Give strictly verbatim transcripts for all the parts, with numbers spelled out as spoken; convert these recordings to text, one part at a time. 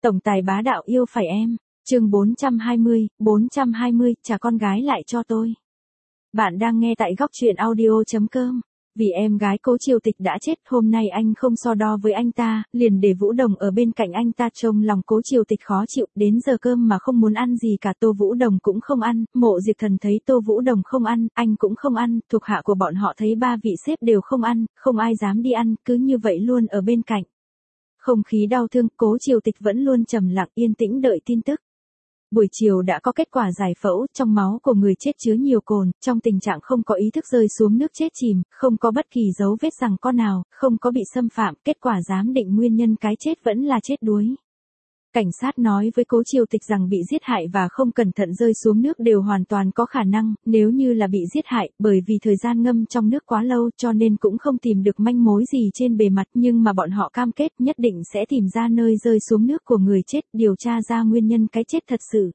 Tổng tài bá đạo yêu phải em. Chương bốn trăm hai mươi, bốn trăm hai mươi, trả con gái lại cho tôi. Bạn đang nghe tại góc truyện audio chấm com. Vì em gái Cố Triều Tịch đã chết, hôm nay anh không so đo với anh ta, liền để Vũ Đồng ở bên cạnh anh ta trông lòng Cố Triều Tịch khó chịu, đến giờ cơm mà không muốn ăn gì cả. Tô Vũ Đồng cũng không ăn, Mộ Diệp Thần thấy Tô Vũ Đồng không ăn, anh cũng không ăn, thuộc hạ của bọn họ thấy ba vị sếp đều không ăn, không ai dám đi ăn, cứ như vậy luôn ở bên cạnh. Không khí đau thương, Cố Triều Tịch vẫn luôn trầm lặng yên tĩnh đợi tin tức. Buổi chiều đã có kết quả giải phẫu, trong máu của người chết chứa nhiều cồn, trong tình trạng không có ý thức rơi xuống nước chết chìm, không có bất kỳ dấu vết giằng co nào, không có bị xâm phạm, kết quả giám định nguyên nhân cái chết vẫn là chết đuối. Cảnh sát nói với Cố Triều Tịch rằng bị giết hại và không cẩn thận rơi xuống nước đều hoàn toàn có khả năng, nếu như là bị giết hại, bởi vì thời gian ngâm trong nước quá lâu cho nên cũng không tìm được manh mối gì trên bề mặt, nhưng mà bọn họ cam kết nhất định sẽ tìm ra nơi rơi xuống nước của người chết, điều tra ra nguyên nhân cái chết thật sự.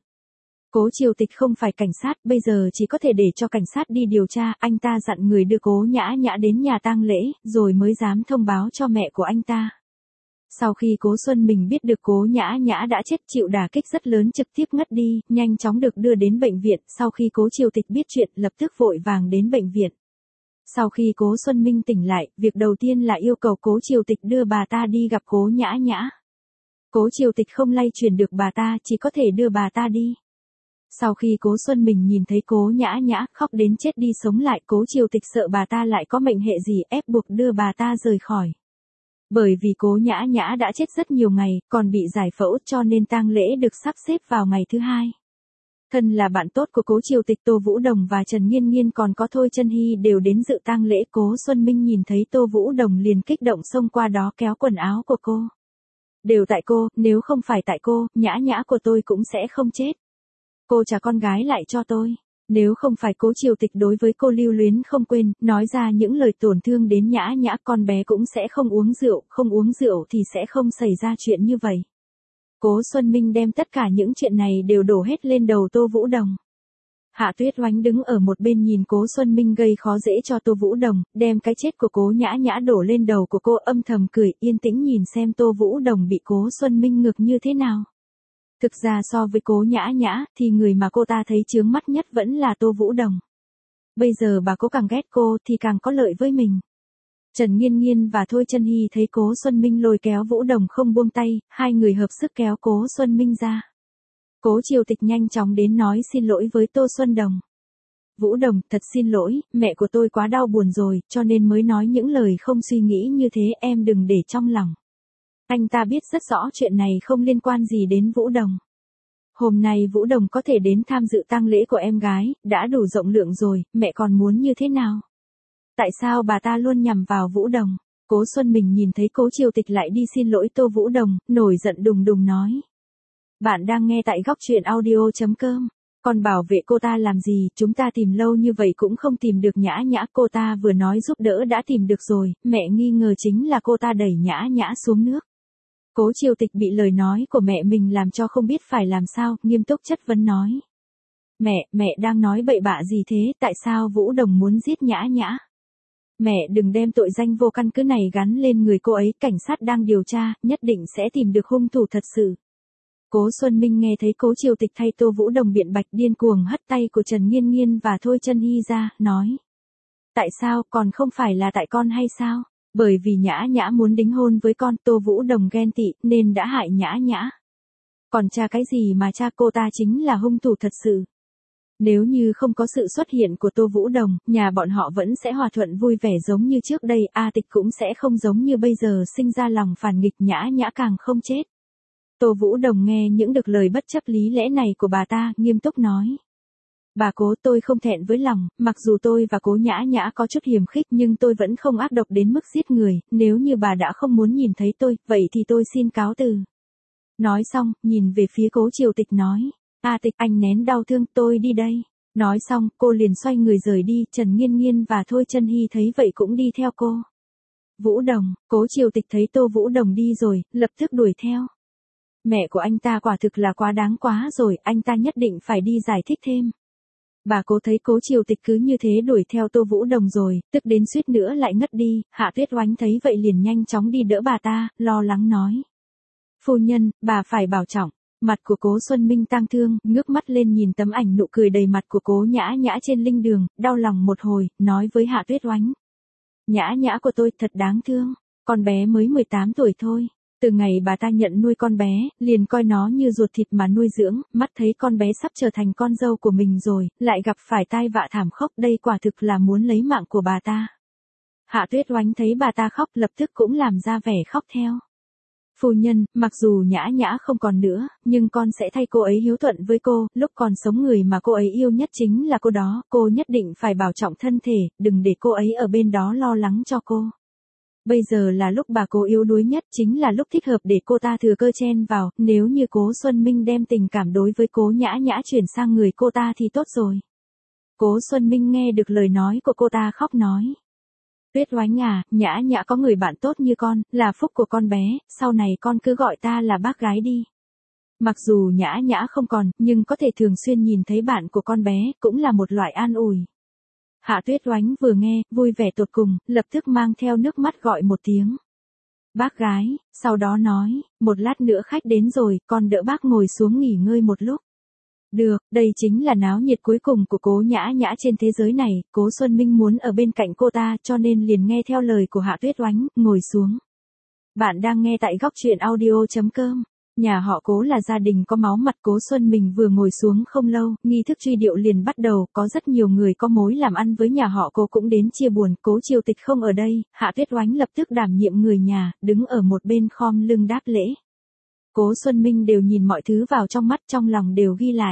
Cố Triều Tịch không phải cảnh sát, bây giờ chỉ có thể để cho cảnh sát đi điều tra, anh ta dặn người đưa Cố Nhã Nhã đến nhà tang lễ, rồi mới dám thông báo cho mẹ của anh ta. Sau khi Cố Xuân Mình biết được Cố Nhã Nhã đã chết chịu đả kích rất lớn trực tiếp ngất đi, nhanh chóng được đưa đến bệnh viện, sau khi Cố Triều Tịch biết chuyện lập tức vội vàng đến bệnh viện. Sau khi Cố Xuân Minh tỉnh lại, việc đầu tiên là yêu cầu Cố Triều Tịch đưa bà ta đi gặp Cố Nhã Nhã. Cố Triều Tịch không lay chuyển được bà ta, chỉ có thể đưa bà ta đi. Sau khi Cố Xuân Mình nhìn thấy Cố Nhã Nhã khóc đến chết đi sống lại, Cố Triều Tịch sợ bà ta lại có mệnh hệ gì ép buộc đưa bà ta rời khỏi. Bởi vì Cố Nhã Nhã đã chết rất nhiều ngày, còn bị giải phẫu cho nên tang lễ được sắp xếp vào ngày thứ hai. Thân là bạn tốt của Cố Triều Tịch, Tô Vũ Đồng và Trần Nghiên Nghiên còn có Thôi Chân Hy đều đến dự tang lễ. Cố Xuân Minh nhìn thấy Tô Vũ Đồng liền kích động xông qua đó kéo quần áo của cô. Đều tại cô, nếu không phải tại cô, Nhã Nhã của tôi cũng sẽ không chết. Cô trả con gái lại cho tôi. Nếu không phải Cố Triều Tịch đối với cô lưu luyến không quên, nói ra những lời tổn thương đến Nhã Nhã, con bé cũng sẽ không uống rượu, không uống rượu thì sẽ không xảy ra chuyện như vậy. Cố Xuân Minh đem tất cả những chuyện này đều đổ hết lên đầu Tô Vũ Đồng. Hạ Tuyết Oánh đứng ở một bên nhìn Cố Xuân Minh gây khó dễ cho Tô Vũ Đồng, đem cái chết của Cố Nhã Nhã đổ lên đầu của cô, âm thầm cười, yên tĩnh nhìn xem Tô Vũ Đồng bị Cố Xuân Minh ngược như thế nào. Thực ra so với Cố Nhã Nhã, thì người mà cô ta thấy chướng mắt nhất vẫn là Tô Vũ Đồng. Bây giờ bà cố càng ghét cô thì càng có lợi với mình. Trần Nghiên Nghiên và Thôi Chân Hy thấy Cố Xuân Minh lôi kéo Vũ Đồng không buông tay, hai người hợp sức kéo Cố Xuân Minh ra. Cố Triều Tịch nhanh chóng đến nói xin lỗi với Tô Xuân Đồng. Vũ Đồng, thật xin lỗi, mẹ của tôi quá đau buồn rồi, cho nên mới nói những lời không suy nghĩ như thế, em đừng để trong lòng. Anh ta biết rất rõ chuyện này không liên quan gì đến Vũ Đồng. Hôm nay Vũ Đồng có thể đến tham dự tang lễ của em gái, đã đủ rộng lượng rồi, mẹ còn muốn như thế nào? Tại sao bà ta luôn nhằm vào Vũ Đồng? Cố Xuân Mình nhìn thấy Cố Triều Tịch lại đi xin lỗi Tô Vũ Đồng, nổi giận đùng đùng nói. Bạn đang nghe tại góc truyện audio chấm com. Còn bảo vệ cô ta làm gì, chúng ta tìm lâu như vậy cũng không tìm được Nhã Nhã, cô ta vừa nói giúp đỡ đã tìm được rồi, mẹ nghi ngờ chính là cô ta đẩy Nhã Nhã xuống nước. Cố Triều Tịch bị lời nói của mẹ mình làm cho không biết phải làm sao, nghiêm túc chất vấn nói. Mẹ, mẹ đang nói bậy bạ gì thế, tại sao Vũ Đồng muốn giết Nhã Nhã? Mẹ đừng đem tội danh vô căn cứ này gắn lên người cô ấy, cảnh sát đang điều tra, nhất định sẽ tìm được hung thủ thật sự. Cố Xuân Minh nghe thấy Cố Triều Tịch thay Tô Vũ Đồng biện bạch, điên cuồng hất tay của Trần Nghiên Nghiên và Thôi Chân Hy ra, nói. Tại sao, còn không phải là tại con hay sao? Bởi vì Nhã Nhã muốn đính hôn với con, Tô Vũ Đồng ghen tị, nên đã hại Nhã Nhã. Còn cha cái gì mà cha, cô ta chính là hung thủ thật sự. Nếu như không có sự xuất hiện của Tô Vũ Đồng, nhà bọn họ vẫn sẽ hòa thuận vui vẻ giống như trước đây, A Tịch cũng sẽ không giống như bây giờ sinh ra lòng phản nghịch, Nhã Nhã càng không chết. Tô Vũ Đồng nghe những được lời bất chấp lý lẽ này của bà ta, nghiêm túc nói. Bà Cố, tôi không thẹn với lòng, mặc dù tôi và Cố Nhã Nhã có chút hiềm khích nhưng tôi vẫn không ác độc đến mức giết người, nếu như bà đã không muốn nhìn thấy tôi, vậy thì tôi xin cáo từ. Nói xong, nhìn về phía Cố Triều Tịch nói, A Tịch, anh nén đau thương, tôi đi đây. Nói xong, cô liền xoay người rời đi, Trần Nghiên Nghiên và Thôi Chân Hy thấy vậy cũng đi theo cô. Vũ Đồng, Cố Triều Tịch thấy Tô Vũ Đồng đi rồi, lập tức đuổi theo. Mẹ của anh ta quả thực là quá đáng quá rồi, anh ta nhất định phải đi giải thích thêm. Bà Cố thấy Cố Triều Tịch cứ như thế đuổi theo Tô Vũ Đồng rồi, tức đến suýt nữa lại ngất đi, Hạ Tuyết Oánh thấy vậy liền nhanh chóng đi đỡ bà ta, lo lắng nói. Phu nhân, bà phải bảo trọng. Mặt của Cố Xuân Minh tang thương, ngước mắt lên nhìn tấm ảnh nụ cười đầy mặt của Cố Nhã Nhã trên linh đường, đau lòng một hồi, nói với Hạ Tuyết Oánh. Nhã Nhã của tôi thật đáng thương, con bé mới mười tám tuổi thôi. Từ ngày bà ta nhận nuôi con bé, liền coi nó như ruột thịt mà nuôi dưỡng, mắt thấy con bé sắp trở thành con dâu của mình rồi, lại gặp phải tai vạ thảm khốc, đây quả thực là muốn lấy mạng của bà ta. Hạ Tuyết Oánh thấy bà ta khóc lập tức cũng làm ra vẻ khóc theo. Phu nhân, mặc dù Nhã Nhã không còn nữa, nhưng con sẽ thay cô ấy hiếu thuận với cô, lúc còn sống người mà cô ấy yêu nhất chính là cô đó, cô nhất định phải bảo trọng thân thể, đừng để cô ấy ở bên đó lo lắng cho cô. Bây giờ là lúc bà cô yếu đuối nhất, chính là lúc thích hợp để cô ta thừa cơ chen vào, nếu như Cố Xuân Minh đem tình cảm đối với Cố Nhã Nhã chuyển sang người cô ta thì tốt rồi. Cố Xuân Minh nghe được lời nói của cô ta khóc nói. Tuyết Oánh à, Nhã Nhã có người bạn tốt như con, là phúc của con bé, sau này con cứ gọi ta là bác gái đi. Mặc dù Nhã Nhã không còn, nhưng có thể thường xuyên nhìn thấy bạn của con bé, cũng là một loại an ủi. Hạ Tuyết Oánh vừa nghe, vui vẻ tột cùng, lập tức mang theo nước mắt gọi một tiếng. Bác gái, sau đó nói, một lát nữa khách đến rồi, con đỡ bác ngồi xuống nghỉ ngơi một lúc. Được, đây chính là náo nhiệt cuối cùng của Cố Nhã Nhã trên thế giới này, Cố Xuân Minh muốn ở bên cạnh cô ta cho nên liền nghe theo lời của Hạ Tuyết Oánh, ngồi xuống. Bạn đang nghe tại góc truyện audio chấm com. Nhà họ Cố là gia đình có máu mặt. Cố Xuân Minh vừa ngồi xuống không lâu, nghi thức truy điệu liền bắt đầu, có rất nhiều người có mối làm ăn với nhà họ Cố cũng đến chia buồn. Cố Triều Tịch không ở đây, Hạ Tuyết Oánh lập tức đảm nhiệm người nhà, đứng ở một bên khom lưng đáp lễ. Cố Xuân Minh đều nhìn mọi thứ vào trong mắt, trong lòng đều ghi lại.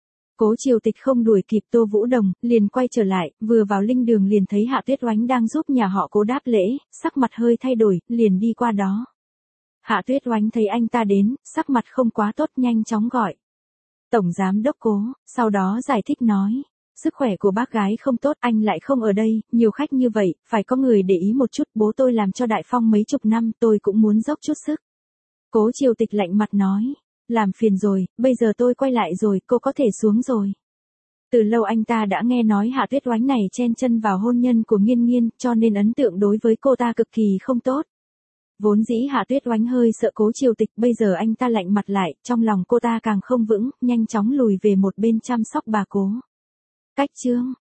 Cố Triều Tịch không đuổi kịp Tô Vũ Đồng, liền quay trở lại, vừa vào linh đường liền thấy Hạ Tuyết Oánh đang giúp nhà họ Cố đáp lễ, sắc mặt hơi thay đổi, liền đi qua đó. Hạ Tuyết Oánh thấy anh ta đến, sắc mặt không quá tốt, nhanh chóng gọi. Tổng giám đốc Cố, sau đó giải thích nói. Sức khỏe của bác gái không tốt, anh lại không ở đây, nhiều khách như vậy, phải có người để ý một chút, bố tôi làm cho Đại Phong mấy chục năm, tôi cũng muốn dốc chút sức. Cố Triều Tịch lạnh mặt nói. Làm phiền rồi, bây giờ tôi quay lại rồi, cô có thể xuống rồi. Từ lâu anh ta đã nghe nói Hạ Tuyết Oánh này chen chân vào hôn nhân của Nghiên Nghiên, cho nên ấn tượng đối với cô ta cực kỳ không tốt. Vốn dĩ Hạ Tuyết Oánh hơi sợ Cố Triều Tịch, bây giờ anh ta lạnh mặt lại, trong lòng cô ta càng không vững, nhanh chóng lùi về một bên chăm sóc bà Cố. Cách chương